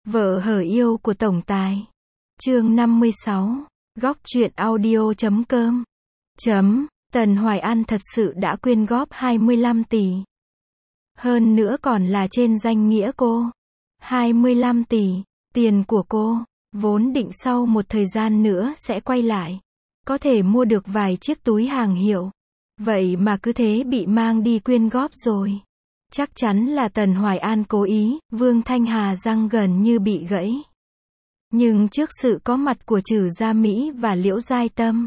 Vợ hở yêu của tổng tài. Chương 56. Góc truyện audio.com. Tần Hoài An thật sự đã quyên góp 25 tỷ. Hơn nữa còn là trên danh nghĩa cô. 25 tỷ, tiền của cô, vốn định sau một thời gian nữa sẽ quay lại. Có thể mua được vài chiếc túi hàng hiệu. Vậy mà cứ thế bị mang đi quyên góp rồi. Chắc chắn là Tần Hoài An cố ý, Vương Thanh Hà răng gần như bị gãy. Nhưng trước sự có mặt của Trử Gia Mỹ và Liễu Giai Tâm,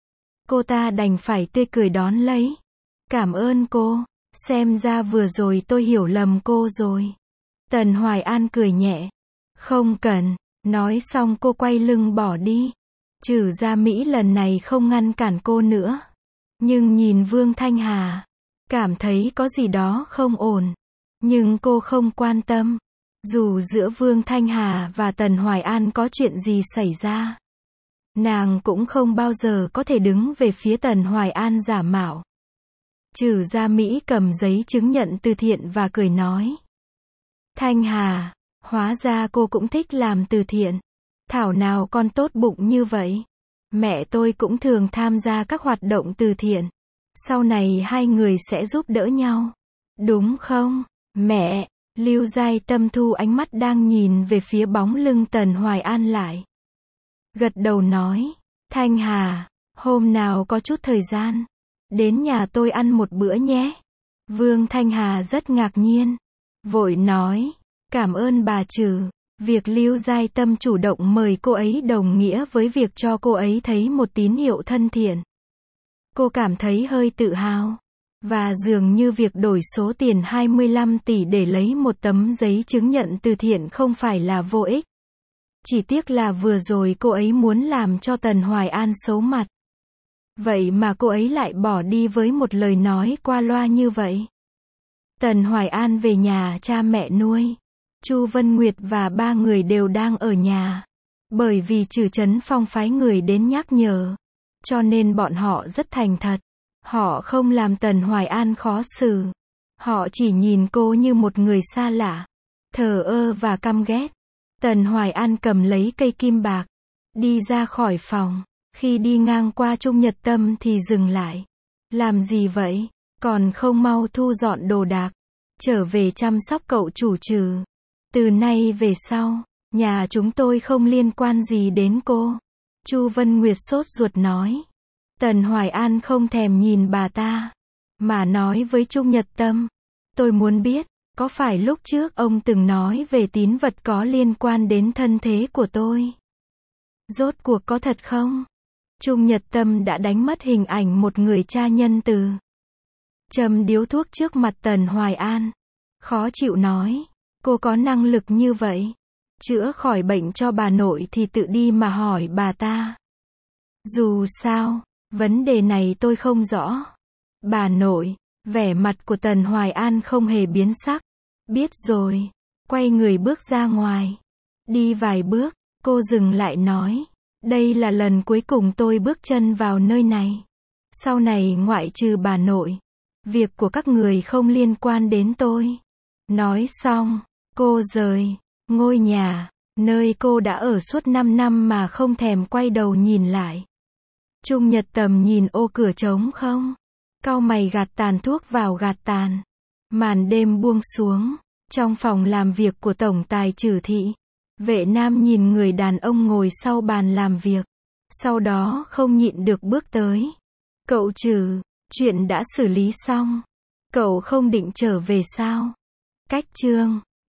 cô ta đành phải tươi cười đón lấy. Cảm ơn cô, xem ra vừa rồi tôi hiểu lầm cô rồi. Tần Hoài An cười nhẹ. Không cần, nói xong cô quay lưng bỏ đi. Trử Gia Mỹ lần này không ngăn cản cô nữa. Nhưng nhìn Vương Thanh Hà, cảm thấy có gì đó không ổn. Nhưng cô không quan tâm. Dù giữa Vương Thanh Hà và Tần Hoài An có chuyện gì xảy ra, nàng cũng không bao giờ có thể đứng về phía Tần Hoài An giả mạo. Trử Gia Mỹ cầm giấy chứng nhận từ thiện và cười nói. Thanh Hà, hóa ra cô cũng thích làm từ thiện. Thảo nào con tốt bụng như vậy. Mẹ tôi cũng thường tham gia các hoạt động từ thiện. Sau này hai người sẽ giúp đỡ nhau. Đúng không, mẹ? Liễu Giai Tâm thu ánh mắt đang nhìn về phía bóng lưng Tần Hoài An lại. Gật đầu nói. Thanh Hà, hôm nào có chút thời gian, đến nhà tôi ăn một bữa nhé. Vương Thanh Hà rất ngạc nhiên. Vội nói. Cảm ơn bà Trử. Việc Liễu Giai Tâm chủ động mời cô ấy đồng nghĩa với việc cho cô ấy thấy một tín hiệu thân thiện. Cô cảm thấy hơi tự hào. Và dường như việc đổi số tiền 25 tỷ để lấy một tấm giấy chứng nhận từ thiện không phải là vô ích. Chỉ tiếc là vừa rồi cô ấy muốn làm cho Tần Hoài An xấu mặt. Vậy mà cô ấy lại bỏ đi với một lời nói qua loa như vậy. Tần Hoài An về nhà cha mẹ nuôi. Chu Vân Nguyệt và ba người đều đang ở nhà. Bởi vì Trử Trấn Phong phái người đến nhắc nhở. Cho nên bọn họ rất thành thật. Họ không làm Tần Hoài An khó xử. Họ chỉ nhìn cô như một người xa lạ, thờ ơ và căm ghét. Tần Hoài An cầm lấy cây kim bạc, đi ra khỏi phòng. Khi đi ngang qua Trung Nhật Tâm thì dừng lại. Làm gì vậy? Còn không mau thu dọn đồ đạc, trở về chăm sóc cậu chủ Trử. Từ nay về sau, nhà chúng tôi không liên quan gì đến cô. Chu Vân Nguyệt sốt ruột nói. Tần Hoài An không thèm nhìn bà ta, mà nói với Trung Nhật Tâm. Tôi muốn biết, có phải lúc trước ông từng nói về tín vật có liên quan đến thân thế của tôi? Rốt cuộc có thật không? Trung Nhật Tâm đã đánh mất hình ảnh một người cha nhân từ. Châm điếu thuốc trước mặt Tần Hoài An. Khó chịu nói. Cô có năng lực như vậy. Chữa khỏi bệnh cho bà nội thì tự đi mà hỏi bà ta. Dù sao, vấn đề này tôi không rõ. Bà nội, vẻ mặt của Tần Hoài An không hề biến sắc. Biết rồi. Quay người bước ra ngoài. Đi vài bước, cô dừng lại nói. Đây là lần cuối cùng tôi bước chân vào nơi này. Sau này ngoại trừ bà nội, việc của các người không liên quan đến tôi. Nói xong, cô rời ngôi nhà, nơi cô đã ở suốt 5 năm mà không thèm quay đầu nhìn lại. Trung Nhật Tâm nhìn ô cửa trống không, cau mày gạt tàn thuốc vào gạt tàn. Màn đêm buông xuống, trong phòng làm việc của tổng tài Trử Thị, Vệ Nam nhìn người đàn ông ngồi sau bàn làm việc. Sau đó không nhịn được bước tới. Cậu Trử, chuyện đã xử lý xong. Cậu không định trở về sao? Cách chương